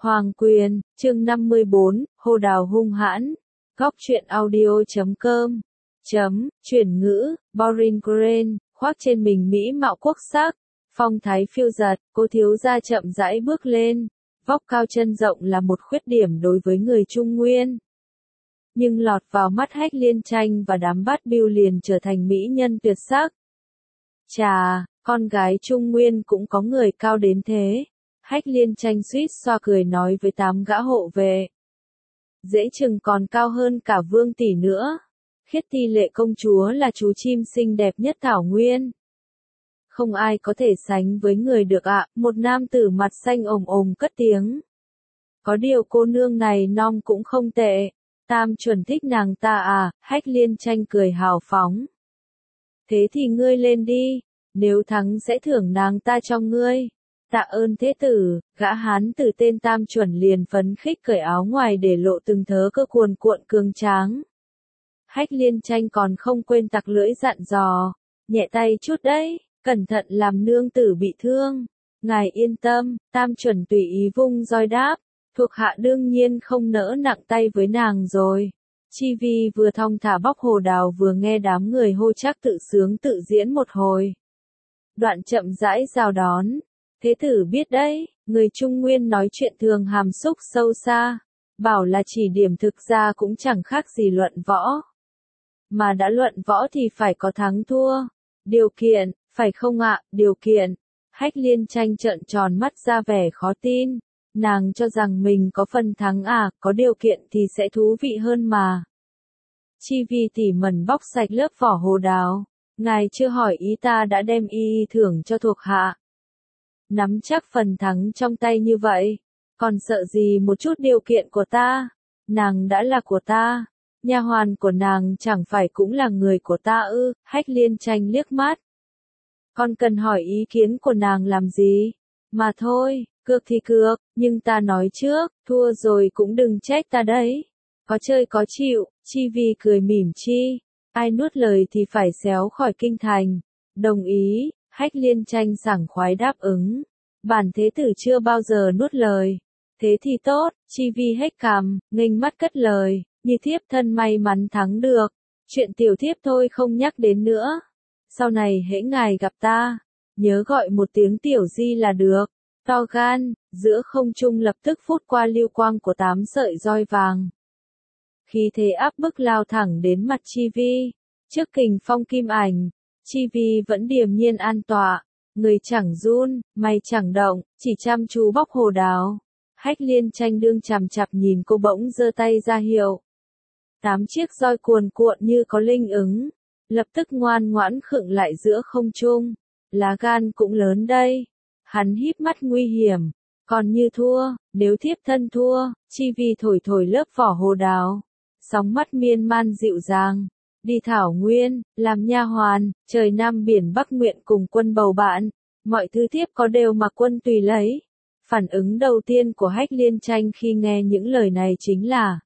Hoàng Quyền, chương 54, Hồ Đào hung hãn. Góc truyện audio.com. Chuyển ngữ, Boring Green, khoác trên mình mỹ mạo quốc sắc, phong thái phiêu dật, cô thiếu gia chậm rãi bước lên. Vóc cao chân rộng là một khuyết điểm đối với người Trung Nguyên. Nhưng lọt vào mắt Hách Liên Tranh và đám bát bưu liền trở thành mỹ nhân tuyệt sắc. Chà, con gái Trung Nguyên cũng có người cao đến thế. Hách Liên Tranh suýt xoa cười nói với 8 gã hộ vệ. Dễ chừng còn cao hơn cả Vương tỷ nữa. Khiết Ti Lệ công chúa là chú chim xinh đẹp nhất Thảo Nguyên. Không ai có thể sánh với người được ạ, một nam tử mặt xanh ồm ồm cất tiếng. Có điều cô nương này non cũng không tệ. Tam chuẩn thích nàng ta à, Hách Liên Tranh cười hào phóng. Thế thì ngươi lên đi, nếu thắng sẽ thưởng nàng ta cho ngươi. Tạ ơn thế tử, gã hán tử tên Tam chuẩn liền phấn khích cởi áo ngoài để lộ từng thớ cơ cuồn cuộn cường tráng. Hách Liên Tranh còn không quên tặc lưỡi dặn dò, nhẹ tay chút đấy, cẩn thận làm nương tử bị thương. Ngài yên tâm, Tam chuẩn tùy ý vung roi đáp, thuộc hạ đương nhiên không nỡ nặng tay với nàng rồi. Chi Vi vừa thong thả bóc Hồ Đào vừa nghe đám người hô chắc tự sướng tự diễn một hồi. Đoạn chậm rãi rào đón. Thế tử biết đấy, người Trung Nguyên nói chuyện thường hàm xúc sâu xa, bảo là chỉ điểm thực ra cũng chẳng khác gì luận võ. Mà đã luận võ thì phải có thắng thua. Điều kiện, phải không ạ, điều kiện. Hách Liên Tranh trợn tròn mắt ra vẻ khó tin. Nàng cho rằng mình có phần thắng à, có điều kiện thì sẽ thú vị hơn mà. Chi Vi tỉ mẩn bóc sạch lớp vỏ Hồ Đào. Ngài chưa hỏi ý ta đã đem y thưởng cho thuộc hạ. Nắm chắc phần thắng trong tay như vậy, còn sợ gì một chút điều kiện của ta, nàng đã là của ta, nha hoàn của nàng chẳng phải cũng là người của ta ư, Hách Liên Tranh liếc mắt. Con cần hỏi ý kiến của nàng làm gì, mà thôi, cược thì cược, nhưng ta nói trước, thua rồi cũng đừng trách ta đấy, có chơi có chịu, Chi Vi cười mỉm chi, ai nuốt lời thì phải xéo khỏi kinh thành, đồng ý. Hách Liên Tranh sảng khoái đáp ứng. Bản thế tử chưa bao giờ nuốt lời. Thế thì tốt, Chi Vi hếch cằm, nghênh mắt cất lời, như thiếp thân may mắn thắng được. Chuyện tiểu thiếp thôi không nhắc đến nữa. Sau này hễ ngài gặp ta, nhớ gọi một tiếng tiểu di là được. To gan, giữa không trung lập tức phút qua lưu quang của 8 sợi roi vàng. Khí thế áp bức lao thẳng đến mặt Chi Vi. Trước kình phong kim ảnh. Chi Vi vẫn điềm nhiên an tọa, người chẳng run, mày chẳng động, chỉ chăm chú bóc Hồ Đào. Hách Liên Tranh đương chằm chằm nhìn cô bỗng giơ tay ra hiệu. 8 chiếc roi cuồn cuộn như có linh ứng, lập tức ngoan ngoãn khựng lại giữa không trung. Lá gan cũng lớn đây. Hắn híp mắt nguy hiểm, còn như thua, nếu thiếp thân thua, Chi Vi thổi thổi lớp vỏ Hồ Đào. Sóng mắt miên man dịu dàng. Đi Thảo Nguyên, làm nha hoàn, trời Nam biển Bắc nguyện cùng quân bầu bạn, mọi thứ thiếp có đều mà quân tùy lấy. Phản ứng đầu tiên của Hách Liên Tranh khi nghe những lời này chính là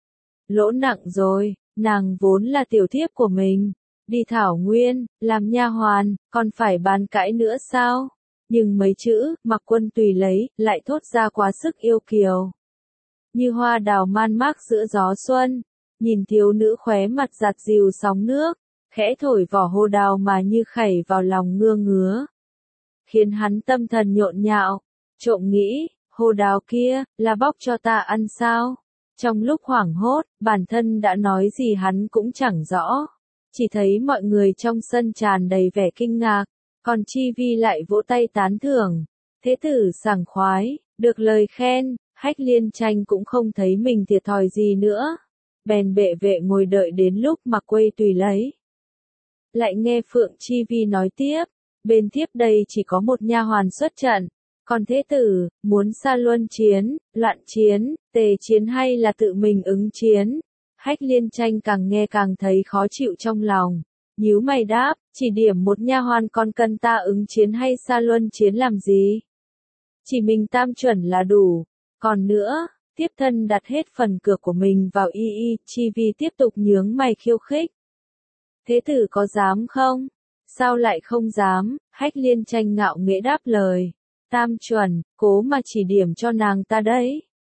lỗ nặng rồi, nàng vốn là tiểu thiếp của mình, đi Thảo Nguyên, làm nha hoàn, còn phải bàn cãi nữa sao? Nhưng mấy chữ, mặc quân tùy lấy, lại thốt ra quá sức yêu kiều. Như hoa đào man mác giữa gió xuân. Nhìn thiếu nữ khóe mặt giặt dịu sóng nước, khẽ thổi vỏ Hồ Đào mà như khẩy vào lòng ngưa ngứa. Khiến hắn tâm thần nhộn nhạo, trộm nghĩ, Hồ Đào kia, là bóc cho ta ăn sao? Trong lúc hoảng hốt, bản thân đã nói gì hắn cũng chẳng rõ. Chỉ thấy mọi người trong sân tràn đầy vẻ kinh ngạc, còn Chi Vi lại vỗ tay tán thưởng. Thế tử sảng khoái, được lời khen, Hách Liên Tranh cũng không thấy mình thiệt thòi gì nữa. Bèn bệ vệ ngồi đợi đến lúc mặc quây tùy lấy. Lại nghe Phượng Chi Vi nói tiếp, bên thiếp đây chỉ có một nha hoàn xuất trận, còn thế tử, muốn xa luân chiến, loạn chiến, tề chiến hay là tự mình ứng chiến? Hách Liên Tranh càng nghe càng thấy khó chịu trong lòng, nhíu mày đáp, chỉ điểm một nha hoàn còn cần ta ứng chiến hay xa luân chiến làm gì? Chỉ mình Tam chuẩn là đủ, còn nữa. Tiếp thân đặt hết phần cược của mình vào y. Chi Vi tiếp tục nhướng mày khiêu khích. Thế tử có dám không? Sao lại không dám? Hách Liên Tranh ngạo nghễ đáp lời. Tam chuẩn, cố mà chỉ điểm cho nàng ta đấy.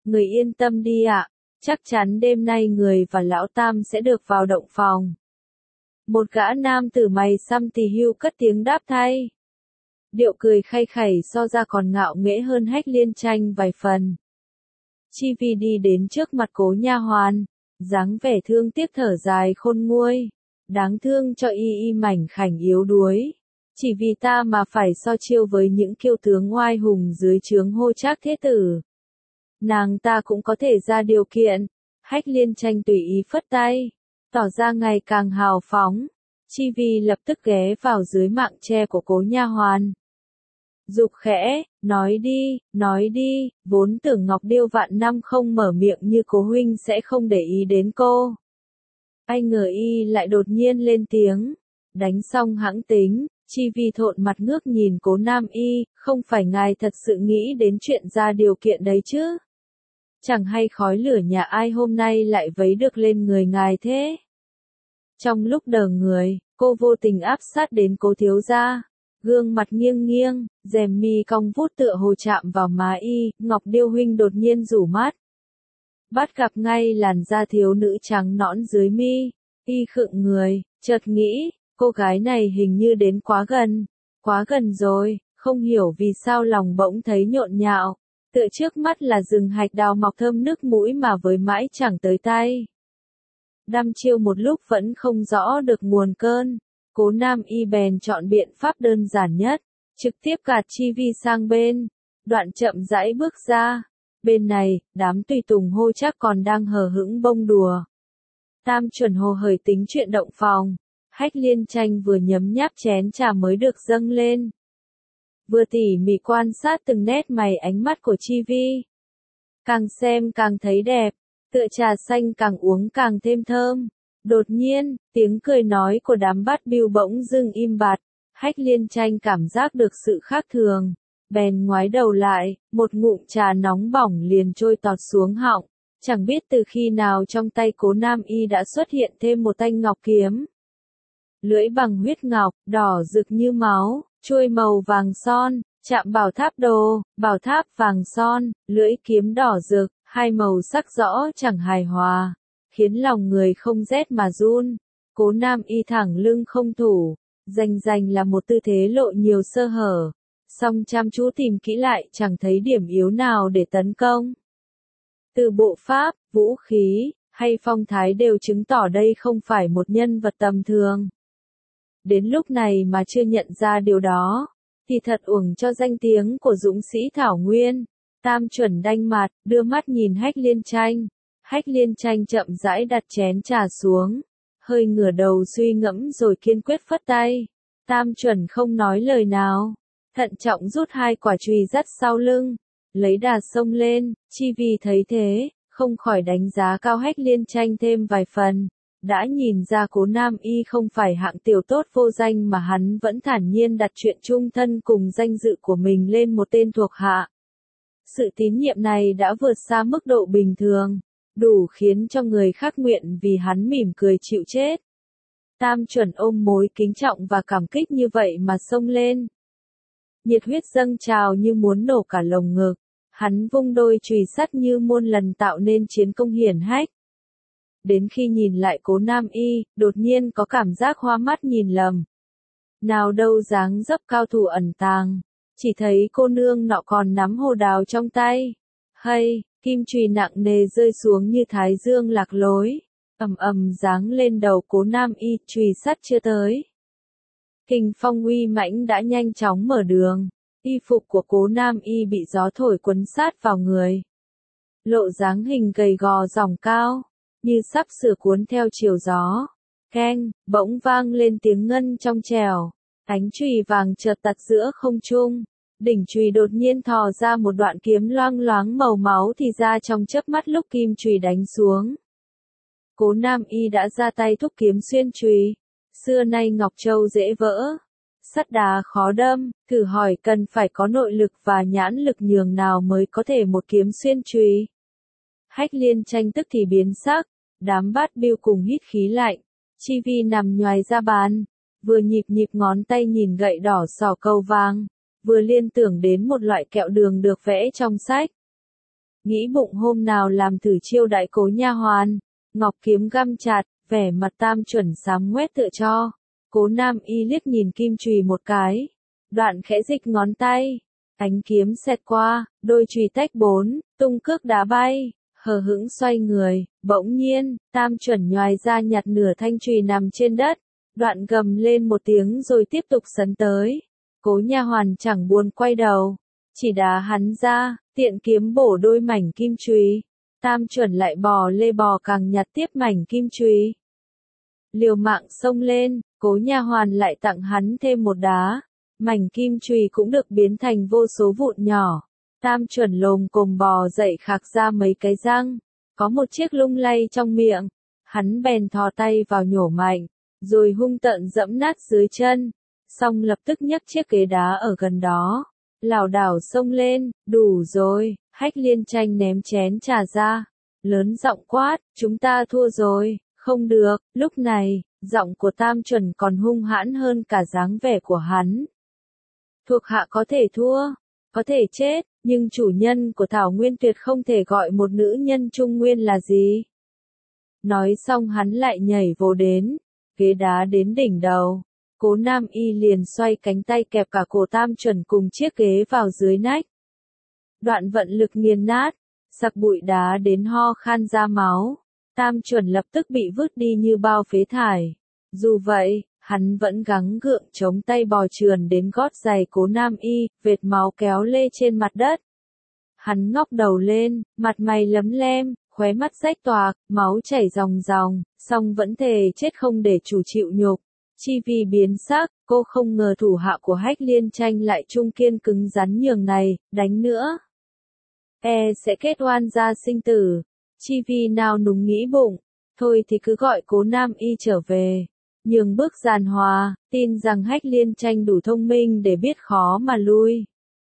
Người yên tâm đi ạ, chắc chắn đêm nay người và lão Tam sẽ được vào động phòng. Một gã nam tử mày xăm tì hưu cất tiếng đáp thay. Điệu cười khay khẩy so ra còn ngạo nghễ hơn Hách Liên Tranh vài phần. Chi Vi đi đến trước mặt Cố nha hoàn, dáng vẻ thương tiếc thở dài khôn nguôi. Đáng thương cho y mảnh khảnh yếu đuối. Chỉ vì ta mà phải so chiêu với những kiêu tướng oai hùng dưới trướng Hô Trác thế tử. Nàng ta cũng có thể ra điều kiện. Hách Liên Tranh tùy ý phất tay, tỏ ra ngày càng hào phóng. Chi Vi lập tức ghé vào dưới mạng che của Cố nha hoàn. Dục khẽ, nói đi, vốn tưởng Ngọc Điêu vạn năm không mở miệng như Cố huynh sẽ không để ý đến cô. Ai ngờ y lại đột nhiên lên tiếng, đánh xong hãng tính. Chi Vi thộn mặt ngước nhìn Cố Nam Y, không phải ngài thật sự nghĩ đến chuyện ra điều kiện đấy chứ? Chẳng hay khói lửa nhà ai hôm nay lại vấy được lên người ngài thế? Trong lúc đờ người, cô vô tình áp sát đến Cố thiếu gia, gương mặt nghiêng nghiêng, rèm mi cong vút tựa hồ chạm vào má y. Ngọc Điêu huynh đột nhiên rủ mắt, bắt gặp ngay làn da thiếu nữ trắng nõn dưới mi. Y khựng người, chợt nghĩ, cô gái này hình như đến quá gần rồi, không hiểu vì sao lòng bỗng thấy nhộn nhạo, tựa trước mắt là rừng hạch đào mọc thơm nước mũi mà với mãi chẳng tới tay. Đăm chiêu một lúc vẫn không rõ được nguồn cơn, Cố Nam Y bèn chọn biện pháp đơn giản nhất, trực tiếp gạt Chi Vi sang bên, đoạn chậm rãi bước ra. Bên này, đám tùy tùng Hô Trác còn đang hờ hững bông đùa. Tam chuẩn hồ hởi tính chuyện động phòng. Hách Liên Tranh vừa nhấm nháp chén trà mới được dâng lên, vừa tỉ mỉ quan sát từng nét mày ánh mắt của Chi Vi. Càng xem càng thấy đẹp, tựa trà xanh càng uống càng thêm thơm. Đột nhiên, tiếng cười nói của đám bát bưu bỗng dưng im bặt. Hách Liên Tranh cảm giác được sự khác thường, bèn ngoái đầu lại, một ngụm trà nóng bỏng liền trôi tọt xuống họng. Chẳng biết từ khi nào trong tay Cố Nam Y đã xuất hiện thêm một thanh ngọc kiếm. Lưỡi bằng huyết ngọc, đỏ rực như máu, chuôi màu vàng son, chạm bảo tháp vàng son, lưỡi kiếm đỏ rực, hai màu sắc rõ chẳng hài hòa, khiến lòng người không rét mà run. Cố Nam Y thẳng lưng không thủ, rành là một tư thế lộ nhiều sơ hở, song chăm chú tìm kỹ lại chẳng thấy điểm yếu nào để tấn công. Từ bộ pháp, vũ khí, hay phong thái đều chứng tỏ đây không phải một nhân vật tầm thường. Đến lúc này mà chưa nhận ra điều đó, thì thật uổng cho danh tiếng của dũng sĩ Thảo Nguyên. Tam chuẩn đanh mặt, đưa mắt nhìn Hách Liên Tranh. Hách Liên Tranh chậm rãi đặt chén trà xuống, hơi ngửa đầu suy ngẫm rồi kiên quyết phất tay. Tam chuẩn không nói lời nào, thận trọng rút hai quả chùy dắt sau lưng, lấy đà xông lên. Chi Vi thấy thế, không khỏi đánh giá cao Hách Liên Tranh thêm vài phần. Đã nhìn ra Cố Nam Y không phải hạng tiểu tốt vô danh mà hắn vẫn thản nhiên đặt chuyện chung thân cùng danh dự của mình lên một tên thuộc hạ. Sự tín nhiệm này đã vượt xa mức độ bình thường, đủ khiến cho người khác nguyện vì hắn mỉm cười chịu chết. Tam chuẩn ôm mối kính trọng và cảm kích như vậy mà xông lên. Nhiệt huyết dâng trào như muốn nổ cả lồng ngực, hắn vung đôi chùy sắt như muôn lần tạo nên chiến công hiển hách. Đến khi nhìn lại Cố Nam Y, đột nhiên có cảm giác hoa mắt nhìn lầm. Nào đâu dáng dấp cao thủ ẩn tàng, chỉ thấy cô nương nọ còn nắm hồ đào trong tay. Hay, kim chùy nặng nề rơi xuống như thái dương lạc lối, ầm giáng lên đầu Cố Nam Y, chùy sắt chưa tới. Kình phong uy mãnh đã nhanh chóng mở đường, y phục của Cố Nam Y bị gió thổi quấn sát vào người. Lộ dáng hình gầy gò dòng cao, như sắp sửa cuốn theo chiều gió. Keng, bỗng vang lên tiếng ngân trong trẻo, ánh chùy vàng chợt tặt giữa không trung. Đỉnh chùy đột nhiên thò ra một đoạn kiếm loang loáng màu máu thì ra trong chớp mắt lúc kim chùy đánh xuống. Cố Nam Y đã ra tay thúc kiếm xuyên chùy. Xưa nay ngọc châu dễ vỡ, sắt đá khó đâm, thử hỏi cần phải có nội lực và nhãn lực nhường nào mới có thể một kiếm xuyên chùy. Hách Liên Tranh tức thì biến sắc, đám bát bưu cùng hít khí lạnh. Chi Vi nằm nhoài ra bàn, vừa nhịp ngón tay nhìn gậy đỏ sò câu vàng, vừa liên tưởng đến một loại kẹo đường được vẽ trong sách. nghĩ bụng hôm nào làm thử chiêu đại Cố nha hoàn. Ngọc kiếm găm chặt, vẻ mặt Tam Chuẩn xám ngoét tựa cho. Cố Nam Y liếc nhìn kim chùy một cái, đoạn khẽ dịch ngón tay, ánh kiếm xẹt qua, đôi chùy tách bốn, tung cước đá bay, hờ hững xoay người, bỗng nhiên, Tam Chuẩn nhoài ra nhặt nửa thanh chùy nằm trên đất, đoạn gầm lên một tiếng rồi tiếp tục sấn tới. Cố nha hoàn chẳng buồn quay đầu, chỉ đá hắn ra, tiện kiếm bổ đôi mảnh kim chùy. Tam Chuẩn lại bò lê bò càng nhặt tiếp mảnh kim chùy. Liều mạng xông lên, Cố nha hoàn lại tặng hắn thêm một đá, mảnh kim chùy cũng được biến thành vô số vụn nhỏ. Tam Chuẩn lồm cồm bò dậy khạc ra mấy cái răng, có một chiếc lung lay trong miệng, hắn bèn thò tay vào nhổ mạnh, rồi hung tợn dẫm nát dưới chân, xong lập tức nhấc chiếc ghế đá ở gần đó, lảo đảo xông lên, đủ rồi, Hách Liên Tranh ném chén trà ra, lớn giọng quát, chúng ta thua rồi. Không được, lúc này, giọng của Tam Chuẩn còn hung hãn hơn cả dáng vẻ của hắn. Thuộc hạ có thể thua, có thể chết, nhưng chủ nhân của Thảo Nguyên tuyệt không thể gọi một nữ nhân Trung Nguyên là gì. Nói xong hắn lại nhảy vồ đến, ghế đá đến đỉnh đầu. Cố Nam Y liền xoay cánh tay kẹp cả cổ Tam Chuẩn cùng chiếc ghế vào dưới nách. Đoạn vận lực nghiền nát, sặc bụi đá đến ho khan ra máu. Tam Chuẩn lập tức bị vứt đi như bao phế thải. Dù vậy, hắn vẫn gắng gượng chống tay bò trườn đến gót giày Cố Nam Y, vệt máu kéo lê trên mặt đất. Hắn ngóc đầu lên, mặt mày lấm lem, khóe mắt rách toạc, máu chảy ròng ròng, song vẫn thề chết không để chủ chịu nhục. Chi Vi biến sắc, cô không ngờ thủ hạ của Hách Liên Tranh lại trung kiên cứng rắn nhường này, đánh nữa sẽ kết oan gia sinh tử. Chi Vi nào núng nghĩ bụng, thôi thì cứ gọi Cố Nam Y trở về, nhường bước giàn hòa, tin rằng Hách Liên Tranh đủ thông minh để biết khó mà lui.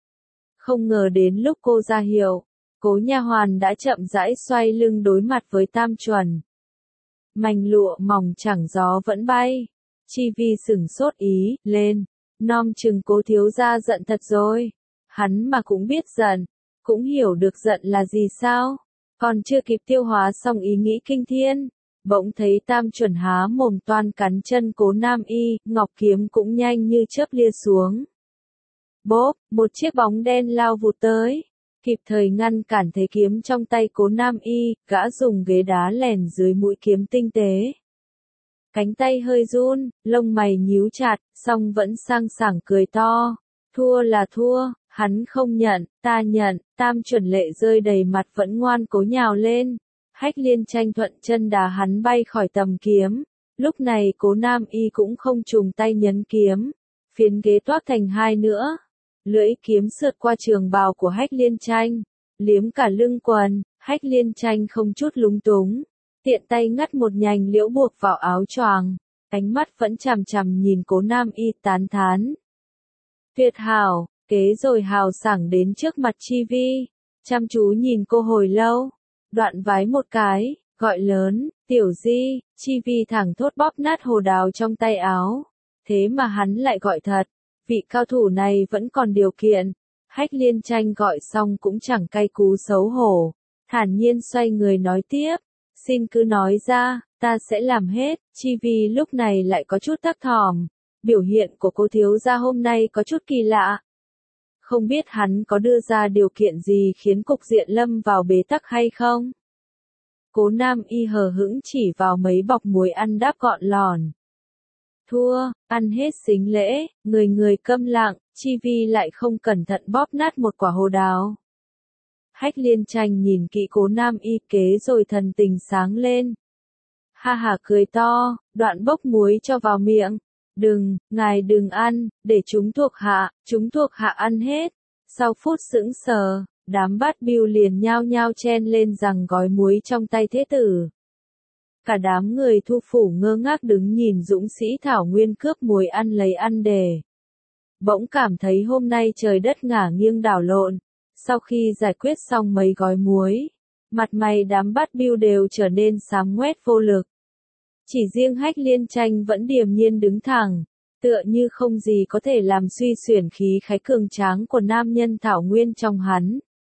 Không ngờ đến lúc cô ra hiệu, Cố nha hoàn đã chậm rãi xoay lưng đối mặt với Tam Chuẩn. Mảnh lụa mỏng chẳng gió vẫn bay. Chi Vi sửng sốt ý lên, nom chừng Cố thiếu gia giận thật rồi. Hắn mà cũng biết giận, cũng hiểu được giận là gì sao? Còn chưa kịp tiêu hóa xong ý nghĩ kinh thiên, bỗng thấy Tam Chuẩn há mồm toan cắn chân Cố Nam Y, ngọc kiếm cũng nhanh như chớp lia xuống. Bốp, một chiếc bóng đen lao vụt tới, kịp thời ngăn cản thế kiếm trong tay Cố Nam Y, gã dùng ghế đá lèn dưới mũi kiếm tinh tế. Cánh tay hơi run, lông mày nhíu chặt, song vẫn sang sảng cười to. Thua là thua, hắn không nhận, ta nhận. Tam Chuẩn lệ rơi đầy mặt vẫn ngoan cố nhào lên. Hách Liên Tranh thuận chân đá hắn bay khỏi tầm kiếm. Lúc này Cố Nam Y cũng không trùng tay nhấn kiếm. Phiến ghế toác thành hai nữa. Lưỡi kiếm sượt qua trường bào của Hách Liên Tranh, liếm cả lưng quần. Hách Liên Tranh không chút lúng túng, tiện tay ngắt một nhành liễu buộc vào áo choàng, ánh mắt vẫn chằm chằm nhìn Cố Nam Y tán thán. Tuyệt hảo, kế rồi hào sảng đến trước mặt Chi Vi, chăm chú nhìn cô hồi lâu, đoạn vái một cái, gọi lớn, tiểu Di. Chi Vi thẳng thốt bóp nát hồ đào trong tay áo, thế mà hắn lại gọi thật, vị cao thủ này vẫn còn điều kiện. Hách Liên Tranh gọi xong cũng chẳng cay cú xấu hổ, thản nhiên xoay người nói tiếp, xin cứ nói ra, ta sẽ làm hết. Chi Vi lúc này lại có chút thấp thỏm, biểu hiện của Cố thiếu gia hôm nay có chút kỳ lạ. Không biết hắn có đưa ra điều kiện gì khiến cục diện lâm vào bế tắc hay không? Cố Nam Y hờ hững chỉ vào mấy bọc muối ăn đáp gọn lòn. Thua, ăn hết xính lễ, người người câm lặng. Chi Vi lại không cẩn thận bóp nát một quả hồ đào. Hách Liên Tranh nhìn kỹ Cố Nam Y kế rồi thần tình sáng lên. Ha ha cười to, đoạn bốc muối cho vào miệng. Đừng, ngài đừng ăn, để chúng thuộc hạ ăn hết. Sau phút sững sờ, đám bát bưu liền nhao nhao chen lên rằng gói muối trong tay thế tử. Cả đám người thu phủ ngơ ngác đứng nhìn dũng sĩ Thảo Nguyên cướp muối ăn lấy ăn đề. Bỗng cảm thấy hôm nay trời đất ngả nghiêng đảo lộn. Sau khi giải quyết xong mấy gói muối, mặt mày đám bát bưu đều trở nên xám ngoét vô lực. Chỉ riêng Hách Liên Tranh vẫn điềm nhiên đứng thẳng, tựa như không gì có thể làm suy xuyển khí khái cường tráng của nam nhân Thảo Nguyên trong hắn.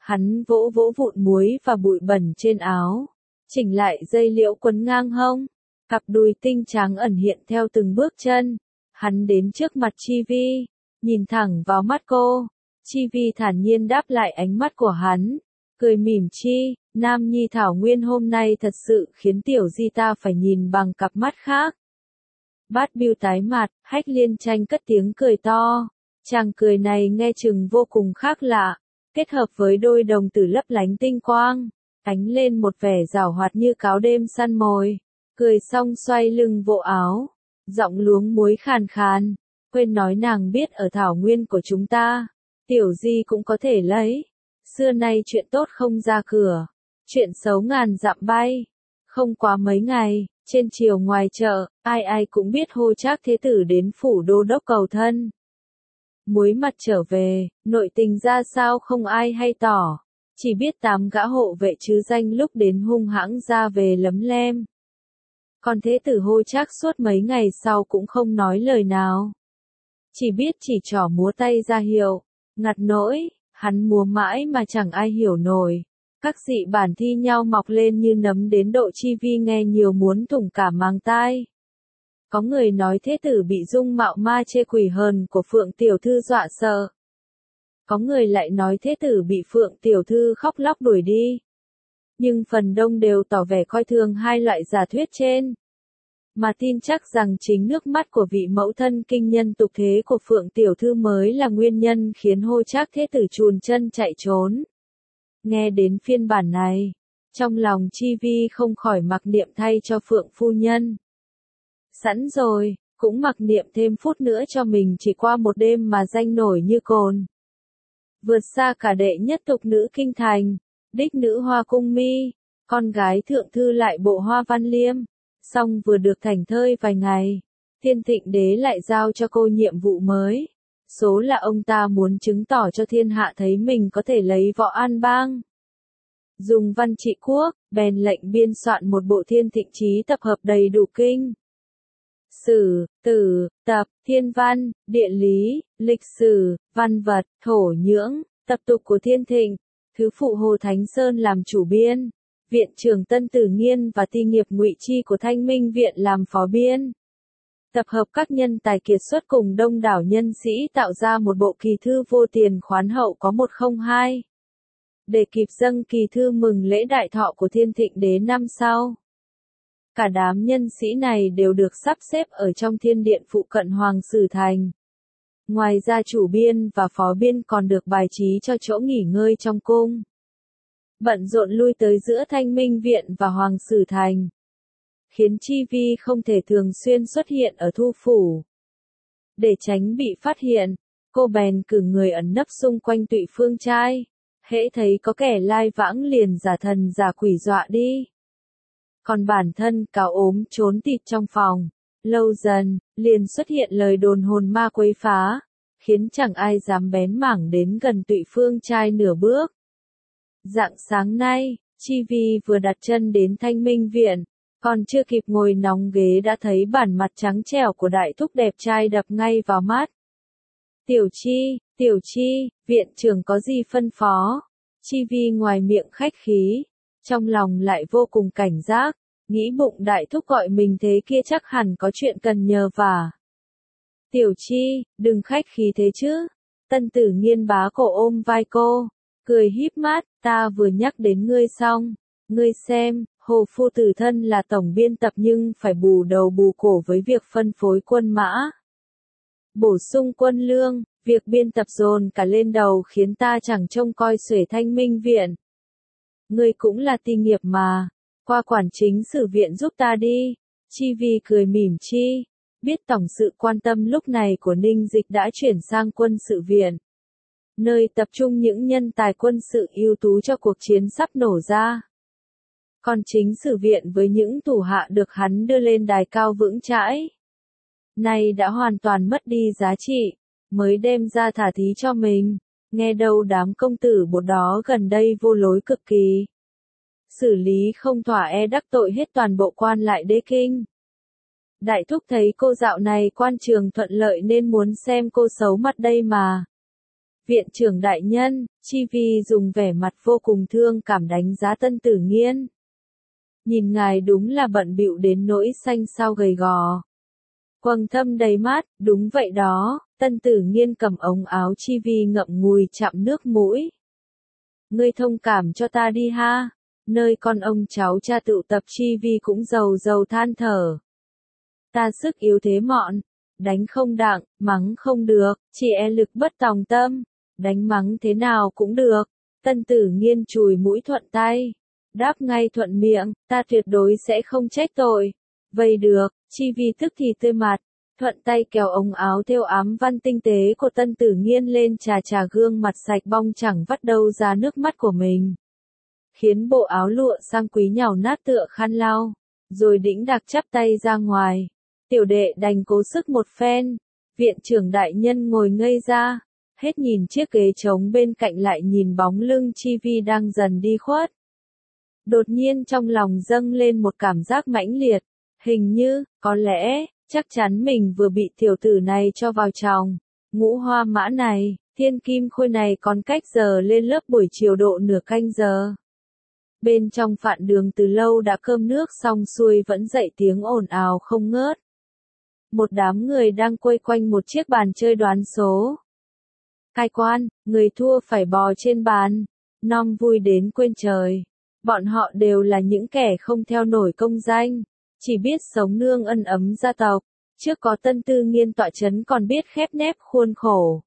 Hắn vỗ vỗ vụn muối và bụi bẩn trên áo, chỉnh lại dây liễu quấn ngang hông, cặp đùi tinh trắng ẩn hiện theo từng bước chân. Hắn đến trước mặt Chi Vi, nhìn thẳng vào mắt cô. Chi Vi thản nhiên đáp lại ánh mắt của hắn, cười mỉm chi, Nam Nhi Thảo Nguyên hôm nay thật sự khiến tiểu di ta phải nhìn bằng cặp mắt khác. Bát Bưu tái mặt, Hách Liên Tranh cất tiếng cười to. Chàng cười này nghe chừng vô cùng khác lạ, kết hợp với đôi đồng tử lấp lánh tinh quang, ánh lên một vẻ giảo hoạt như cáo đêm săn mồi. Cười xong xoay lưng vỗ áo, giọng luống muối khàn khàn, quên nói nàng biết ở Thảo Nguyên của chúng ta, tiểu di cũng có thể lấy. Xưa nay chuyện tốt không ra cửa, chuyện xấu ngàn dặm bay. Không quá mấy ngày, trên chiều ngoài chợ, ai ai cũng biết Hô Trác thế tử đến phủ đô đốc cầu thân. Muối mặt trở về, nội tình ra sao không ai hay tỏ, chỉ biết 8 gã hộ vệ chứ danh lúc đến hung hãng ra về lấm lem. Còn thế tử Hô Trác suốt mấy ngày sau cũng không nói lời nào, chỉ biết chỉ trỏ múa tay ra hiệu, ngặt nỗi, hắn múa mãi mà chẳng ai hiểu nổi. Các dị bản thi nhau mọc lên như nấm đến độ Chi Vi nghe nhiều muốn thủng cả màng tai. Có người nói thế tử bị dung mạo ma chê quỷ hờn của Phượng tiểu thư dọa sợ. Có người lại nói thế tử bị Phượng tiểu thư khóc lóc đuổi đi. Nhưng phần đông đều tỏ vẻ coi thường hai loại giả thuyết trên, mà tin chắc rằng chính nước mắt của vị mẫu thân kinh nhân tục thế của Phượng tiểu thư mới là nguyên nhân khiến Hô Trác thế tử chùn chân chạy trốn. Nghe đến phiên bản này, trong lòng Chi Vi không khỏi mặc niệm thay cho Phượng phu nhân. Sẵn rồi, cũng mặc niệm thêm phút nữa cho mình chỉ qua một đêm mà danh nổi như cồn. Vượt xa cả đệ nhất tục nữ kinh thành, đích nữ Hoa Cung Mi, con gái thượng thư lại bộ Hoa Văn Liêm, xong vừa được thành thơi vài ngày, Thiên Thịnh đế lại giao cho cô nhiệm vụ mới. Số là ông ta muốn chứng tỏ cho thiên hạ thấy mình có thể lấy võ an bang. Dùng văn trị quốc, bèn lệnh biên soạn một bộ Thiên Thịnh chí tập hợp đầy đủ kinh sử, tử, tập, thiên văn, địa lý, lịch sử, văn vật, thổ nhưỡng, tập tục của Thiên Thịnh. Thứ phụ Hồ Thánh Sơn làm chủ biên, viện trưởng Tân Tử Nghiên và ti nghiệp Ngụy Chi của Thanh Minh viện làm phó biên. Tập hợp các nhân tài kiệt xuất cùng đông đảo nhân sĩ tạo ra một bộ kỳ thư vô tiền khoán hậu có 102. Để kịp dâng kỳ thư mừng lễ đại thọ của Thiên Thịnh đế năm sau. Cả đám nhân sĩ này đều được sắp xếp ở trong thiên điện phụ cận Hoàng Sử Thành. Ngoài ra chủ biên và phó biên còn được bài trí cho chỗ nghỉ ngơi trong cung. Bận rộn lui tới giữa Thanh Minh viện và Hoàng Sử Thành, khiến Chi Vi không thể thường xuyên xuất hiện ở Thu phủ. Để tránh bị phát hiện, cô bèn cử người ẩn nấp xung quanh Tụy Phương trai, hễ thấy có kẻ lai vãng liền giả thần giả quỷ dọa đi. Còn bản thân cáo ốm trốn tịt trong phòng, lâu dần, liền xuất hiện lời đồn hồn ma quấy phá, khiến chẳng ai dám bén mảng đến gần Tụy Phương trai nửa bước. Rạng sáng nay, Chi Vi vừa đặt chân đến Thanh Minh viện, còn chưa kịp ngồi nóng ghế đã thấy bản mặt trắng trẻo của đại thúc đẹp trai đập ngay vào mắt. Tiểu Chi, viện trưởng có gì phân phó? Chi Vi ngoài miệng khách khí, trong lòng lại vô cùng cảnh giác, nghĩ bụng đại thúc gọi mình thế kia chắc hẳn có chuyện cần nhờ vả. Tiểu Chi, đừng khách khí thế chứ. Tân Tử Nghiên bá cổ ôm vai cô, cười híp mắt, ta vừa nhắc đến ngươi xong, ngươi xem, Hồ phu tử thân là tổng biên tập nhưng phải bù đầu bù cổ với việc phân phối quân mã, bổ sung quân lương, việc biên tập dồn cả lên đầu khiến ta chẳng trông coi xuể Thanh Minh viện. Ngươi cũng là ti nghiệp mà, qua quản chính sử viện giúp ta đi. Chi Vi cười mỉm chi, biết tổng sự quan tâm lúc này của Ninh Dịch đã chuyển sang quân sự viện, nơi tập trung những nhân tài quân sự ưu tú cho cuộc chiến sắp nổ ra. Còn chính sử viện với những thủ hạ được hắn đưa lên đài cao vững chãi, nay đã hoàn toàn mất đi giá trị, mới đem ra thả thí cho mình. Nghe đâu đám công tử bột đó gần đây vô lối cực kỳ. Xử lý không thỏa đắc tội hết toàn bộ quan lại đế kinh. Đại thúc thấy cô dạo này quan trường thuận lợi nên muốn xem cô xấu mặt đây mà. Viện trưởng đại nhân, Chi Vi dùng vẻ mặt vô cùng thương cảm đánh giá Tân Tử Nghiên. Nhìn ngài đúng là bận bịu đến nỗi xanh xao gầy gò. Quầng thâm đầy mắt, đúng vậy đó, Tân Tử Nghiên cầm ống áo Chi Vi ngậm ngùi chạm nước mũi. Ngươi thông cảm cho ta đi ha, nơi con ông cháu cha tụ tập Chi Vi cũng rầu rầu than thở. Ta sức yếu thế mọn, đánh không đặng, mắng không được, chỉ e lực bất tòng tâm, đánh mắng thế nào cũng được. Tân Tử Nghiên chùi mũi thuận tay, đáp ngay thuận miệng, ta tuyệt đối sẽ không trách tội. Vậy được, Chi Vi tức thì tươi mặt, thuận tay kéo ống áo thêu ám văn tinh tế của Tân Tử Nghiên lên chà chà gương mặt sạch bong chẳng vắt đâu ra nước mắt của mình. Khiến bộ áo lụa sang quý nhàu nát tựa khăn lau, rồi đĩnh đạc chắp tay ra ngoài. Tiểu đệ đành cố sức một phen, viện trưởng đại nhân ngồi ngây ra, hết nhìn chiếc ghế trống bên cạnh lại nhìn bóng lưng Chi Vi đang dần đi khuất. Đột nhiên trong lòng dâng lên một cảm giác mãnh liệt, hình như, có lẽ, chắc chắn mình vừa bị tiểu tử này cho vào chòng. Ngũ Hoa Mã này, Thiên Kim Khôi này còn cách giờ lên lớp buổi chiều độ nửa canh giờ. Bên trong Phạn Đường từ lâu đã cơm nước xong xuôi vẫn dậy tiếng ồn ào không ngớt. Một đám người đang quây quanh một chiếc bàn chơi đoán số. Cai quan, người thua phải bò trên bàn. Nom vui đến quên trời. Bọn họ đều là những kẻ không theo nổi công danh, chỉ biết sống nương ân ấm gia tộc. Trước có Tân Tử Nghiên tọa chấn còn biết khép nép khuôn khổ.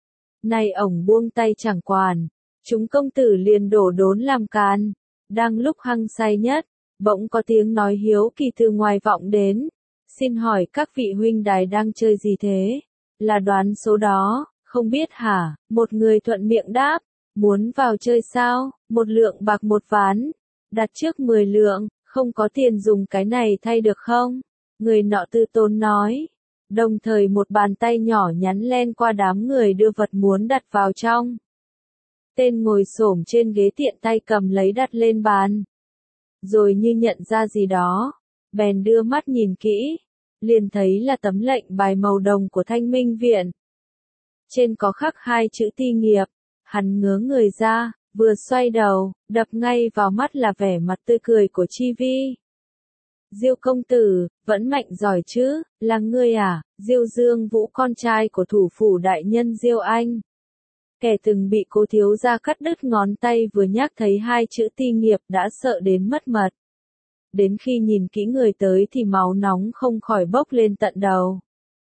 Nay ổng buông tay chẳng quản, chúng công tử liền đổ đốn làm can. Đang lúc hăng say nhất, bỗng có tiếng nói hiếu kỳ từ ngoài vọng đến. Xin hỏi các vị huynh đài đang chơi gì thế? Là đoán số đó, không biết hả? Một người thuận miệng đáp, muốn vào chơi sao? 1 lượng bạc 1 ván. Đặt trước 10 lượng, không có tiền dùng cái này thay được không? Người nọ tư tốn nói. Đồng thời một bàn tay nhỏ nhắn len qua đám người đưa vật muốn đặt vào trong. Tên ngồi xổm trên ghế tiện tay cầm lấy đặt lên bàn. Rồi như nhận ra gì đó, bèn đưa mắt nhìn kỹ, liền thấy là tấm lệnh bài màu đồng của Thanh Minh Viện. Trên có khắc 2 chữ Ti Nghiệp, hắn ngớ người ra, vừa xoay đầu, đập ngay vào mắt là vẻ mặt tươi cười của Chi Vi. Diêu công tử, vẫn mạnh giỏi chứ, là ngươi à? Diêu Dương Vũ con trai của thủ phủ đại nhân Diêu Anh. Kẻ từng bị cố thiếu gia cắt đứt ngón tay vừa nhắc thấy 2 chữ Ti Nghiệp đã sợ đến mất mật. Đến khi nhìn kỹ người tới thì máu nóng không khỏi bốc lên tận đầu.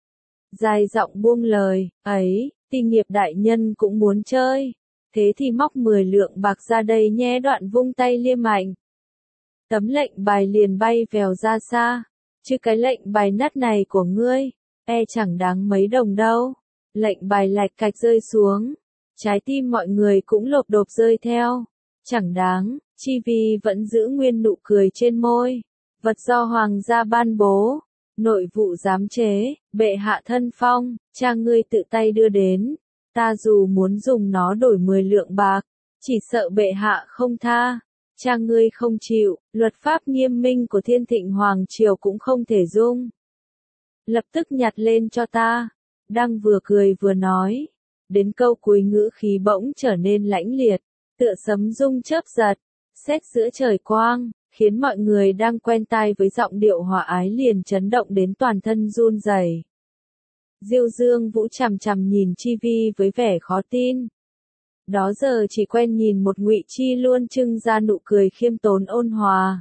Dài giọng buông lời, ấy, Ti Nghiệp đại nhân cũng muốn chơi. Thế thì móc 10 lượng bạc ra đây nhé, đoạn vung tay liêm mạnh. Tấm lệnh bài liền bay vèo ra xa. Chứ cái lệnh bài nát này của ngươi, chẳng đáng mấy đồng đâu. Lệnh bài lạch cạch rơi xuống. Trái tim mọi người cũng lộp độp rơi theo. Chẳng đáng, Chi Vi vẫn giữ nguyên nụ cười trên môi. Vật do hoàng gia ban bố. Nội vụ giám chế, bệ hạ thân phong, cha ngươi tự tay đưa đến. Ta dù muốn dùng nó đổi 10 lượng bạc, chỉ sợ bệ hạ không tha. Cha ngươi không chịu, luật pháp nghiêm minh của Thiên Thịnh Hoàng Triều cũng không thể dung. Lập tức nhặt lên cho ta. Đang vừa cười vừa nói. Đến câu cuối ngữ khí bỗng trở nên lãnh liệt, tựa sấm rung chớp giật, sét giữa trời quang, khiến mọi người đang quen tai với giọng điệu hòa ái liền chấn động đến toàn thân run rẩy. Diêu Dương Vũ chằm chằm nhìn Chi Vi với vẻ khó tin. Đó giờ chỉ quen nhìn một Ngụy Chi luôn trưng ra nụ cười khiêm tốn ôn hòa.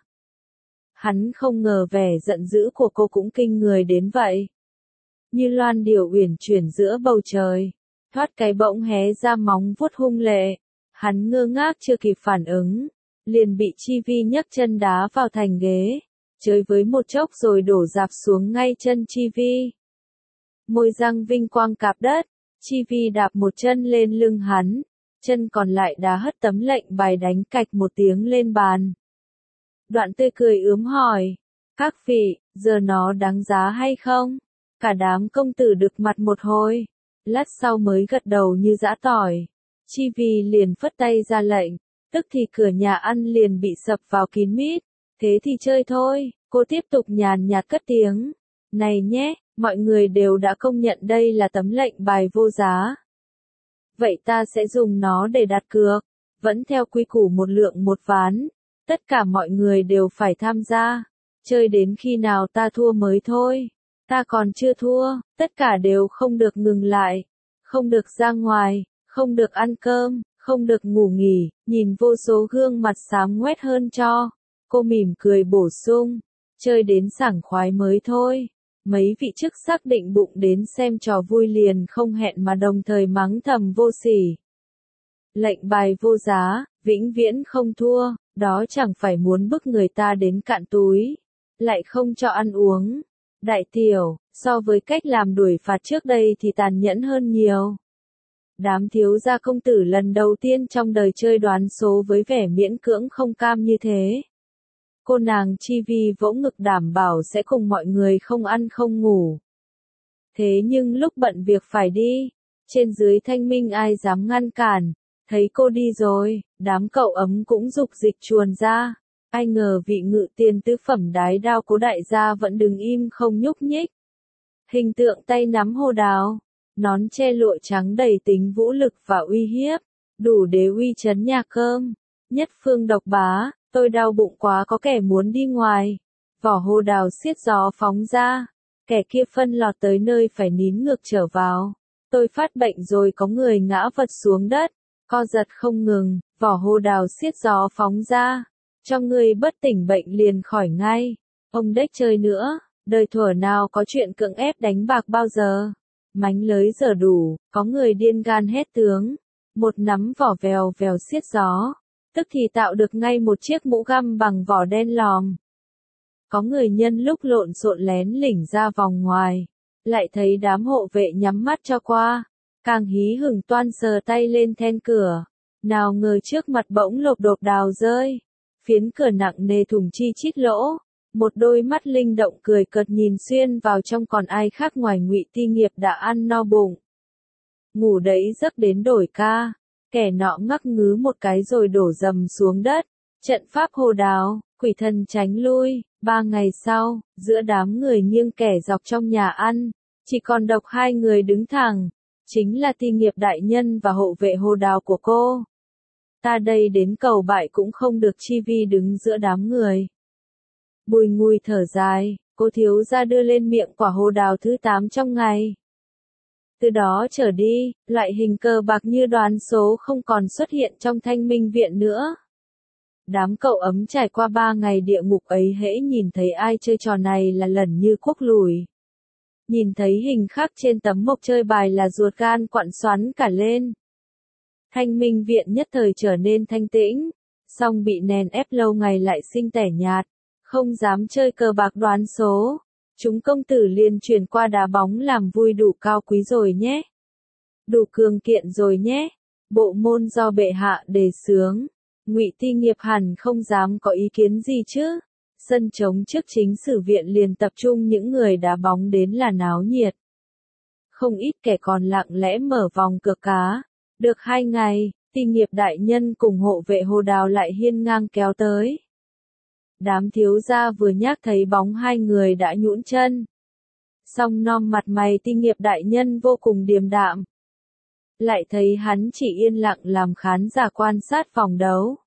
Hắn không ngờ vẻ giận dữ của cô cũng kinh người đến vậy. Như loan điểu uyển chuyển giữa bầu trời, thoát cái bỗng hé ra móng vuốt hung lệ. Hắn ngơ ngác chưa kịp phản ứng, liền bị Chi Vi nhấc chân đá vào thành ghế, chơi với một chốc rồi đổ rạp xuống ngay chân Chi Vi. Môi răng vinh quang cạp đất, Chi Vi đạp một chân lên lưng hắn, chân còn lại đá hất tấm lệnh bài đánh cạch một tiếng lên bàn. Đoạn tươi cười ướm hỏi, các vị, giờ nó đáng giá hay không? Cả đám công tử được mặt một hồi, lát sau mới gật đầu như giã tỏi. Chi Vi liền phất tay ra lệnh, tức thì cửa nhà ăn liền bị sập vào kín mít. Thế thì chơi thôi, cô tiếp tục nhàn nhạt cất tiếng. Này nhé, mọi người đều đã công nhận đây là tấm lệnh bài vô giá. Vậy ta sẽ dùng nó để đặt cược, vẫn theo quy củ một lượng một ván. Tất cả mọi người đều phải tham gia, chơi đến khi nào ta thua mới thôi. Ta còn chưa thua, tất cả đều không được ngừng lại, không được ra ngoài, không được ăn cơm, không được ngủ nghỉ, nhìn vô số gương mặt xám ngoét hơn cho. Cô mỉm cười bổ sung, chơi đến sảng khoái mới thôi. Mấy vị chức xác định bụng đến xem trò vui liền không hẹn mà đồng thời mắng thầm vô sỉ. Lệnh bài vô giá, vĩnh viễn không thua, đó chẳng phải muốn bức người ta đến cạn túi, lại không cho ăn uống. Đại tiểu, so với cách làm đuổi phạt trước đây thì tàn nhẫn hơn nhiều. Đám thiếu gia công tử lần đầu tiên trong đời chơi đoán số với vẻ miễn cưỡng không cam như thế. Cô nàng Chi Vi vỗ ngực đảm bảo sẽ cùng mọi người không ăn không ngủ. Thế nhưng lúc bận việc phải đi, trên dưới thanh minh ai dám ngăn cản, thấy cô đi rồi, đám cậu ấm cũng dục dịch chuồn ra. Ai ngờ vị ngự tiền tứ phẩm đái đao Cố đại gia vẫn đứng im không nhúc nhích. Hình tượng tay nắm hồ đào, nón che lụa trắng đầy tính vũ lực và uy hiếp, đủ để uy chấn nhà cơm. Nhất phương độc bá, tôi đau bụng quá có kẻ muốn đi ngoài. Vỏ hồ đào xiết gió phóng ra, kẻ kia phân lọt tới nơi phải nín ngược trở vào. Tôi phát bệnh rồi có người ngã vật xuống đất, co giật không ngừng, vỏ hồ đào xiết gió phóng ra. Cho người bất tỉnh bệnh liền khỏi ngay. Ông đếch chơi nữa, đời thuở nào có chuyện cưỡng ép đánh bạc bao giờ. Mánh lới giờ đủ, có người điên gan hét tướng. Một nắm vỏ vèo vèo xiết gió, tức thì tạo được ngay một chiếc mũ găm bằng vỏ đen lòm. Có người nhân lúc lộn xộn lén lỉnh ra vòng ngoài, lại thấy đám hộ vệ nhắm mắt cho qua, càng hí hửng toan sờ tay lên then cửa. Nào ngờ trước mặt bỗng lộp đột đào rơi. Phiến cửa nặng nề thủng chi chít lỗ, một đôi mắt linh động cười cợt nhìn xuyên vào trong, còn ai khác ngoài Ngụy Ti Nghiệp đã ăn no bụng. Ngủ đấy giấc đến đổi ca, kẻ nọ ngắc ngứ một cái rồi đổ dầm xuống đất. Trận pháp hồ đào, quỷ thần tránh lui. 3 ngày sau, giữa đám người nghiêng kẻ dọc trong nhà ăn, chỉ còn độc 2 người đứng thẳng, chính là Ti Nghiệp đại nhân và hộ vệ hồ đào của cô. Ta đây đến cầu bại cũng không được, Chi Vi đứng giữa đám người. Bùi ngùi thở dài, cô thiếu gia đưa lên miệng quả hồ đào thứ 8 trong ngày. Từ đó trở đi, loại hình cờ bạc như đoán số không còn xuất hiện trong Thanh Minh viện nữa. Đám cậu ấm trải qua 3 ngày địa ngục ấy hễ nhìn thấy ai chơi trò này là lần như cuốc lùi. Nhìn thấy hình khắc trên tấm mộc chơi bài là ruột gan quặn xoắn cả lên. Thanh Minh viện nhất thời trở nên thanh tĩnh, song bị nèn ép lâu ngày lại sinh tẻ nhạt, không dám chơi cờ bạc đoán số. Chúng công tử liền chuyển qua đá bóng làm vui, đủ cao quý rồi nhé. Đủ cường kiện rồi nhé. Bộ môn do bệ hạ đề xướng. Ngụy Ti Nghiệp hẳn không dám có ý kiến gì chứ. Sân trống trước chính sử viện liền tập trung những người đá bóng đến là náo nhiệt. Không ít kẻ còn lặng lẽ mở vòng cược cá. Được 2 ngày, Ti Nghiệp đại nhân cùng hộ vệ hồ đào lại hiên ngang kéo tới. Đám thiếu gia vừa nhắc thấy bóng 2 người đã nhũn chân. Song nom mặt mày Ti Nghiệp đại nhân vô cùng điềm đạm. Lại thấy hắn chỉ yên lặng làm khán giả quan sát vòng đấu.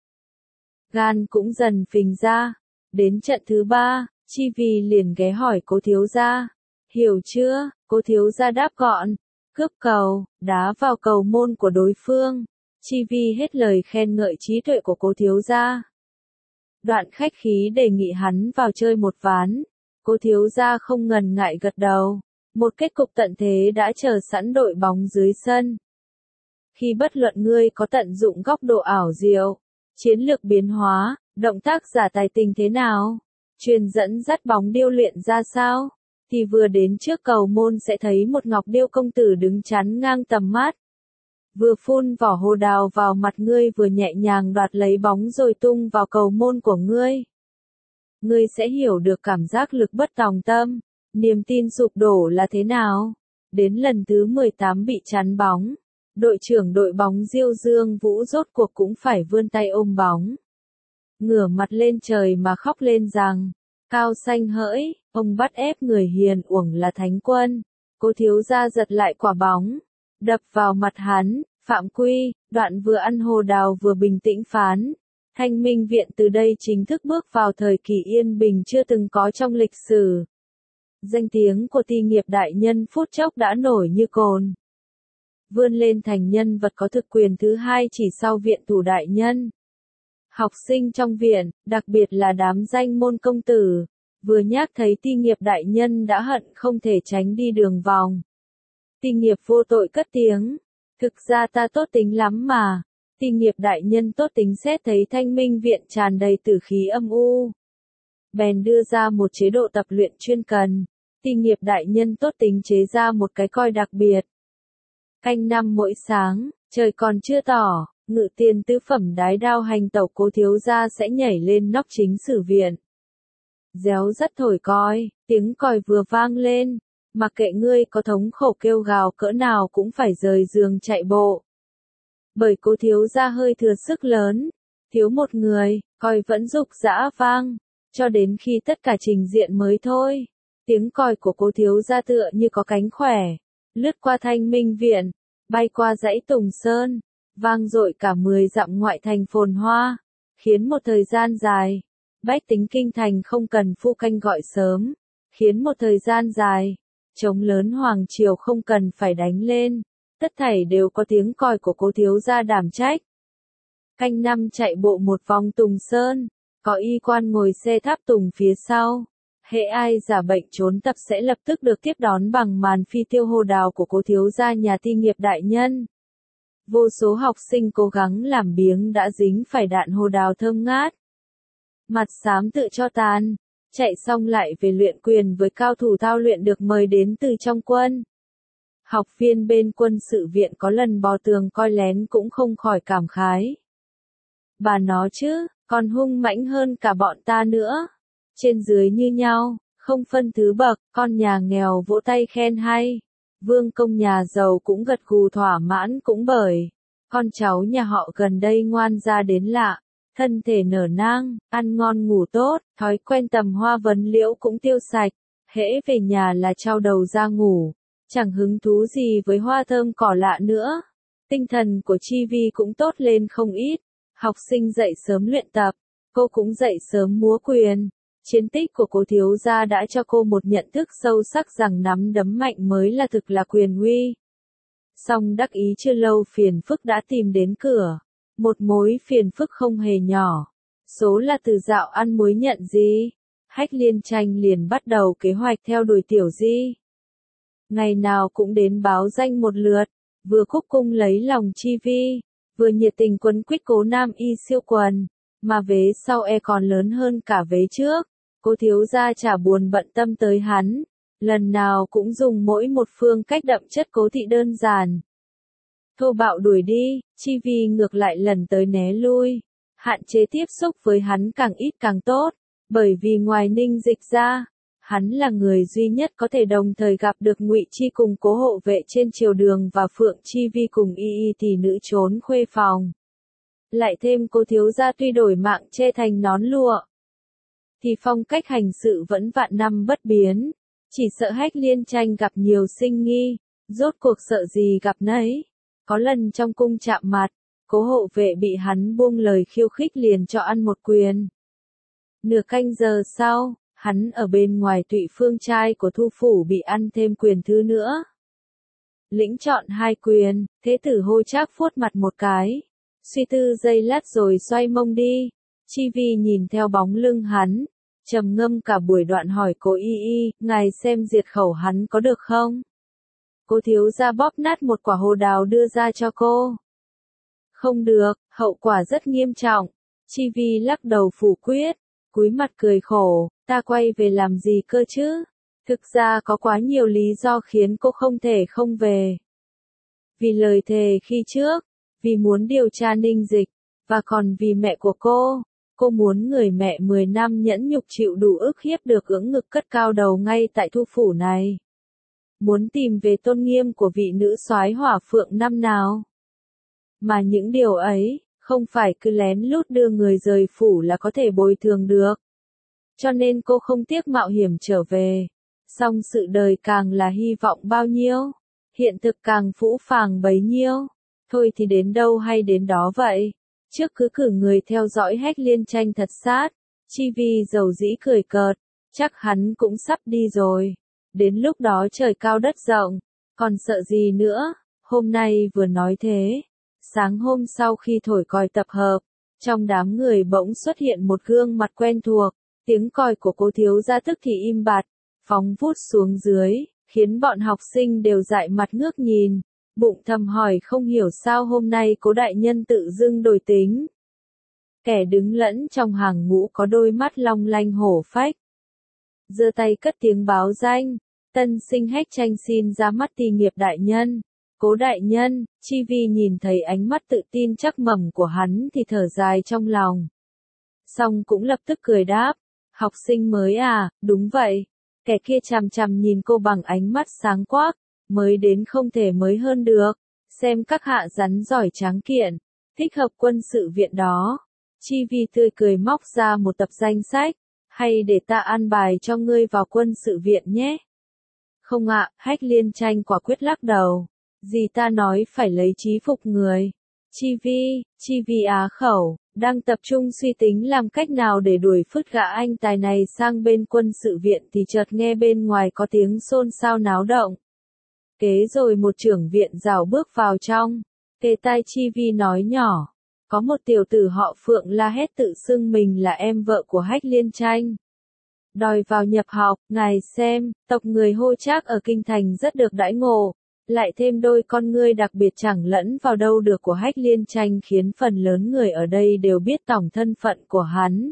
Gan cũng dần phình ra. Đến trận thứ 3, Chi Vi liền ghé hỏi cô thiếu gia. Hiểu chưa? Cô thiếu gia đáp gọn. Cướp cầu, đá vào cầu môn của đối phương. Chi Vi hết lời khen ngợi trí tuệ của cô thiếu gia. Đoạn khách khí đề nghị hắn vào chơi một ván. Cô thiếu gia không ngần ngại gật đầu. Một kết cục tận thế đã chờ sẵn đội bóng dưới sân. Khi bất luận ngươi có tận dụng góc độ ảo diệu, chiến lược biến hóa, động tác giả tài tình thế nào, truyền dẫn dắt bóng điêu luyện ra sao, thì vừa đến trước cầu môn sẽ thấy một ngọc điêu công tử đứng chắn ngang tầm mắt. Vừa phun vỏ hồ đào vào mặt ngươi vừa nhẹ nhàng đoạt lấy bóng rồi tung vào cầu môn của ngươi. Ngươi sẽ hiểu được cảm giác lực bất tòng tâm, niềm tin sụp đổ là thế nào. Đến lần thứ 18 bị chắn bóng, đội trưởng đội bóng Diêu Dương Vũ rốt cuộc cũng phải vươn tay ôm bóng. Ngửa mặt lên trời mà khóc lên rằng, cao xanh hỡi, ông bắt ép người hiền uổng là thánh quân. Cô thiếu gia giật lại quả bóng, đập vào mặt hắn, Phạm Quy, đoạn vừa ăn hồ đào vừa bình tĩnh phán. Thanh Minh Viện từ đây chính thức bước vào thời kỳ yên bình chưa từng có trong lịch sử. Danh tiếng của Ti Nghiệp đại nhân phút chốc đã nổi như cồn. Vươn lên thành nhân vật có thực quyền thứ hai chỉ sau viện thủ đại nhân. Học sinh trong viện, đặc biệt là đám danh môn công tử, vừa nhắc thấy Ti Nghiệp đại nhân đã hận không thể tránh đi đường vòng. Ti Nghiệp vô tội cất tiếng, thực ra ta tốt tính lắm mà. Ti Nghiệp đại nhân tốt tính xét thấy Thanh Minh Viện tràn đầy tử khí âm u, bèn đưa ra một chế độ tập luyện chuyên cần. Ti Nghiệp đại nhân tốt tính chế ra một cái coi đặc biệt. Canh năm mỗi sáng, trời còn chưa tỏ, Ngự Tiền tứ phẩm đái đao hành tẩu Cố thiếu gia sẽ nhảy lên nóc chính sử viện. Réo rắt thổi còi, tiếng còi vừa vang lên, mặc kệ ngươi có thống khổ kêu gào cỡ nào cũng phải rời giường chạy bộ. Bởi Cố thiếu gia hơi thừa sức lớn, thiếu một người, còi vẫn rục rã vang, cho đến khi tất cả trình diện mới thôi. Tiếng còi của Cố thiếu gia tựa như có cánh khỏe, lướt qua Thanh Minh Viện, bay qua dãy Tùng Sơn, vang dội cả 10 dặm ngoại thành phồn hoa, khiến một thời gian dài, bách tính kinh thành không cần phu canh gọi sớm, khiến một thời gian dài, trống lớn hoàng triều không cần phải đánh lên, tất thảy đều có tiếng còi của Cố thiếu gia đảm trách. Canh năm chạy bộ một vòng Tùng Sơn, có y quan ngồi xe tháp tùng phía sau. Hễ ai giả bệnh trốn tập sẽ lập tức được tiếp đón bằng màn phi tiêu hồ đào của Cố thiếu gia nhà Ti Nghiệp đại nhân. Vô số học sinh cố gắng làm biếng đã dính phải đạn hồ đào thơm ngát. Mặt xám tự cho tàn, chạy xong lại về luyện quyền với cao thủ thao luyện được mời đến từ trong quân. Học viên bên quân sự viện có lần bò tường coi lén cũng không khỏi cảm khái. Bà nó chứ, còn hung mãnh hơn cả bọn ta nữa. Trên dưới như nhau, không phân thứ bậc, con nhà nghèo vỗ tay khen hay. Vương công nhà giàu cũng gật gù thỏa mãn cũng bởi con cháu nhà họ gần đây ngoan ra đến lạ, thân thể nở nang, ăn ngon ngủ tốt, thói quen tầm hoa vấn liễu cũng tiêu sạch, hễ về nhà là trao đầu ra ngủ, chẳng hứng thú gì với hoa thơm cỏ lạ nữa. Tinh thần của Chi Vi cũng tốt lên không ít, học sinh dậy sớm luyện tập, cô cũng dậy sớm múa quyền. Chiến tích của Cố thiếu gia đã cho cô một nhận thức sâu sắc rằng nắm đấm mạnh mới là thực là quyền uy. Song đắc ý chưa lâu phiền phức đã tìm đến cửa. Một mối phiền phức không hề nhỏ. Số là từ dạo ăn muối nhận gì. Hách Liên Tranh liền bắt đầu kế hoạch theo đuổi Tiểu Di. Ngày nào cũng đến báo danh một lượt, vừa khúc cung lấy lòng Chi Vi, vừa nhiệt tình quấn quýt Cố Nam Y siêu quần, mà vế sau còn lớn hơn cả vế trước. Cố thiếu gia chả buồn bận tâm tới hắn, lần nào cũng dùng mỗi một phương cách đậm chất cố thị đơn giản. Thô bạo đuổi đi, Chi Vi ngược lại lần tới né lui, hạn chế tiếp xúc với hắn càng ít càng tốt, bởi vì ngoài Ninh Dịch ra, hắn là người duy nhất có thể đồng thời gặp được Ngụy Chi cùng Cố hộ vệ trên triều đường và Phượng Chi Vi cùng y tỷ nữ trốn khuê phòng. Lại thêm Cố thiếu gia tuy đổi mạng che thành nón lụa, thì phong cách hành sự vẫn vạn năm bất biến, chỉ sợ Hách Liên Tranh gặp nhiều sinh nghi, rốt cuộc sợ gì gặp nấy. Có lần trong cung chạm mặt, Cố hộ vệ bị hắn buông lời khiêu khích liền cho ăn một quyền. Nửa canh giờ sau, hắn ở bên ngoài Tụy Phương trai của Thu phủ bị ăn thêm quyền thứ nữa. Lĩnh chọn 2 quyền, thế tử Hôi Trác vuốt mặt một cái, suy tư giây lát rồi xoay mông đi. Chi Vi nhìn theo bóng lưng hắn, trầm ngâm cả buổi đoạn hỏi Cố y, ngài xem diệt khẩu hắn có được không? Cố thiếu gia bóp nát một quả hồ đào đưa ra cho cô. Không được, hậu quả rất nghiêm trọng. Chi Vi lắc đầu phủ quyết, cúi mặt cười khổ, ta quay về làm gì cơ chứ? Thực ra có quá nhiều lý do khiến cô không thể không về. Vì lời thề khi trước, vì muốn điều tra Ninh Dịch, và còn vì mẹ của cô. Cô muốn người mẹ 10 năm nhẫn nhục chịu đủ ức hiếp được ưỡng ngực cất cao đầu ngay tại Thu phủ này. Muốn tìm về tôn nghiêm của vị nữ soái Hỏa Phượng năm nào. Mà những điều ấy, không phải cứ lén lút đưa người rời phủ là có thể bồi thường được. Cho nên cô không tiếc mạo hiểm trở về. Song sự đời càng là hy vọng bao nhiêu, hiện thực càng phũ phàng bấy nhiêu. Thôi thì đến đâu hay đến đó vậy. Trước cứ cử người theo dõi Hách Liên Tranh thật sát. Chi Vi dầu dĩ cười cợt. Chắc hắn cũng sắp đi rồi. Đến lúc đó trời cao đất rộng. Còn sợ gì nữa. Hôm nay vừa nói thế. Sáng hôm sau khi thổi còi tập hợp. Trong đám người bỗng xuất hiện một gương mặt quen thuộc. Tiếng còi của cô thiếu gia tức thì im bặt. Phóng vút xuống dưới. Khiến bọn học sinh đều dại mặt ngước nhìn. Bụng thầm hỏi không hiểu sao hôm nay cố đại nhân tự dưng đổi tính. Kẻ đứng lẫn trong hàng ngũ có đôi mắt long lanh hổ phách. Giơ tay cất tiếng báo danh. Tân sinh Hách Tranh xin ra mắt ti nghiệp đại nhân. Cố đại nhân, Chi Vi nhìn thấy ánh mắt tự tin chắc mẩm của hắn thì thở dài trong lòng. Xong cũng lập tức cười đáp. Học sinh mới à, đúng vậy. Kẻ kia chằm chằm nhìn cô bằng ánh mắt sáng quắc. Mới đến không thể mới hơn được. Xem các hạ rắn giỏi tráng kiện. Thích hợp quân sự viện đó. Chi Vi tươi cười móc ra một tập danh sách. Hay để ta an bài cho ngươi vào quân sự viện nhé. Không ạ, Hách Liên Tranh quả quyết lắc đầu. Gì ta nói phải lấy trí phục người. Chi Vi á khẩu, đang tập trung suy tính làm cách nào để đuổi phứt gã anh tài này sang bên quân sự viện thì chợt nghe bên ngoài có tiếng xôn xao náo động. Kế rồi một trưởng viện rảo bước vào trong. Kề tai Chi Vi nói nhỏ. Có một tiểu tử họ Phượng la hét tự xưng mình là em vợ của Hách Liên Tranh. Đòi vào nhập học, ngài xem, tộc người Hô Trác ở kinh thành rất được đãi ngộ. Lại thêm đôi con ngươi đặc biệt chẳng lẫn vào đâu được của Hách Liên Tranh khiến phần lớn người ở đây đều biết tổng thân phận của hắn.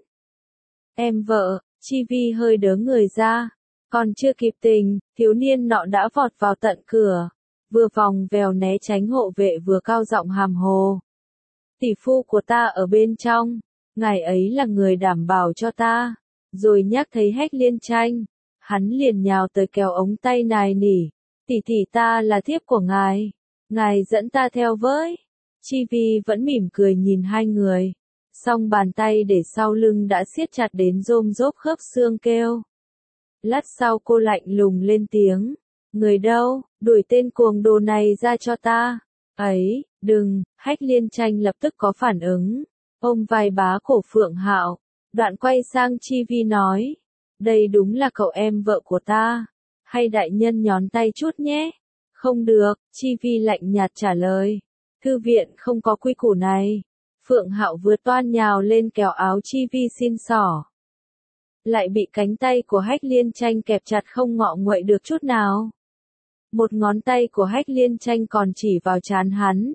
Em vợ, Chi Vi hơi đớ người ra. Còn chưa kịp tình, thiếu niên nọ đã vọt vào tận cửa. Vừa vòng vèo né tránh hộ vệ vừa cao giọng hàm hồ. Tỷ phu của ta ở bên trong. Ngài ấy là người đảm bảo cho ta. Rồi nhắc thấy Hách Liên Tranh. Hắn liền nhào tới kéo ống tay nài nỉ. Tỷ ta là thiếp của ngài. Ngài dẫn ta theo với. Chi Vi vẫn mỉm cười nhìn hai người. Song bàn tay để sau lưng đã siết chặt đến rôm rốp khớp xương kêu. Lát sau cô lạnh lùng lên tiếng. Người đâu, đuổi tên cuồng đồ này ra cho ta. Ấy, đừng, Hách Liên Tranh lập tức có phản ứng. Ôm vai bá cổ Phượng Hạo. Đoạn quay sang Chi Vi nói. Đây đúng là cậu em vợ của ta. Hay đại nhân nhón tay chút nhé. Không được, Chi Vi lạnh nhạt trả lời. Thư viện không có quy củ này. Phượng Hạo vừa toan nhào lên kéo áo Chi Vi xin xỏ. Lại bị cánh tay của Hách Liên Tranh kẹp chặt không ngọ nguậy được chút nào. Một ngón tay của Hách Liên Tranh còn chỉ vào trán hắn.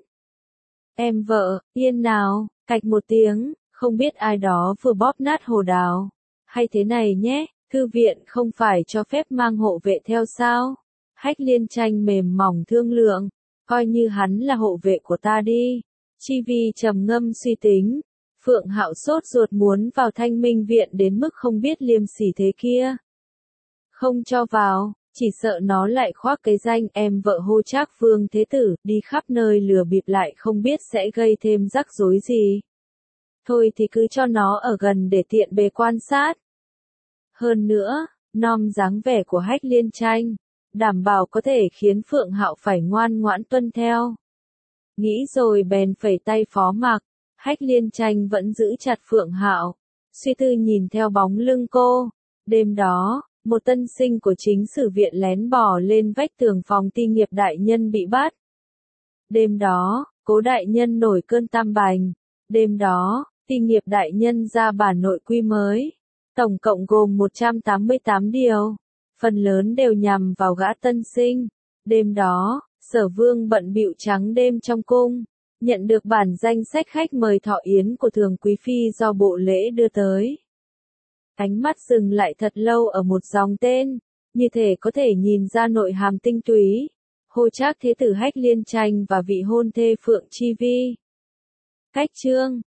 Em vợ, yên nào, cạch một tiếng, không biết ai đó vừa bóp nát hồ đào. Hay thế này nhé, thư viện không phải cho phép mang hộ vệ theo sao? Hách Liên Tranh mềm mỏng thương lượng, coi như hắn là hộ vệ của ta đi. Chi Vi trầm ngâm suy tính. Phượng Hạo sốt ruột muốn vào Thanh Minh viện đến mức không biết liêm sỉ thế kia. Không cho vào, chỉ sợ nó lại khoác cái danh em vợ Hô Trác Vương Thế Tử, đi khắp nơi lừa bịp lại không biết sẽ gây thêm rắc rối gì. Thôi thì cứ cho nó ở gần để tiện bề quan sát. Hơn nữa, nom dáng vẻ của Hách Liên Tranh, đảm bảo có thể khiến Phượng Hạo phải ngoan ngoãn tuân theo. Nghĩ rồi bèn phẩy tay phó mặc. Hách Liên Tranh vẫn giữ chặt Phượng Hạo, suy tư nhìn theo bóng lưng cô. Đêm đó, một tân sinh của chính sử viện lén bò lên vách tường phòng ti nghiệp đại nhân bị bắt. Đêm đó, cố đại nhân nổi cơn tam bành. Đêm đó, ti nghiệp đại nhân ra bản nội quy mới. Tổng cộng gồm 188 điều. Phần lớn đều nhằm vào gã tân sinh. Đêm đó, Sở Vương bận bịu trắng đêm trong cung. Nhận được bản danh sách khách mời thọ yến của Thường Quý Phi do bộ lễ đưa tới. Ánh mắt dừng lại thật lâu ở một dòng tên, như thể có thể nhìn ra nội hàm tinh túy. Hô Trác Thế Tử Hách Liên Tranh và vị hôn thê Phượng Chi Vi. Cách chương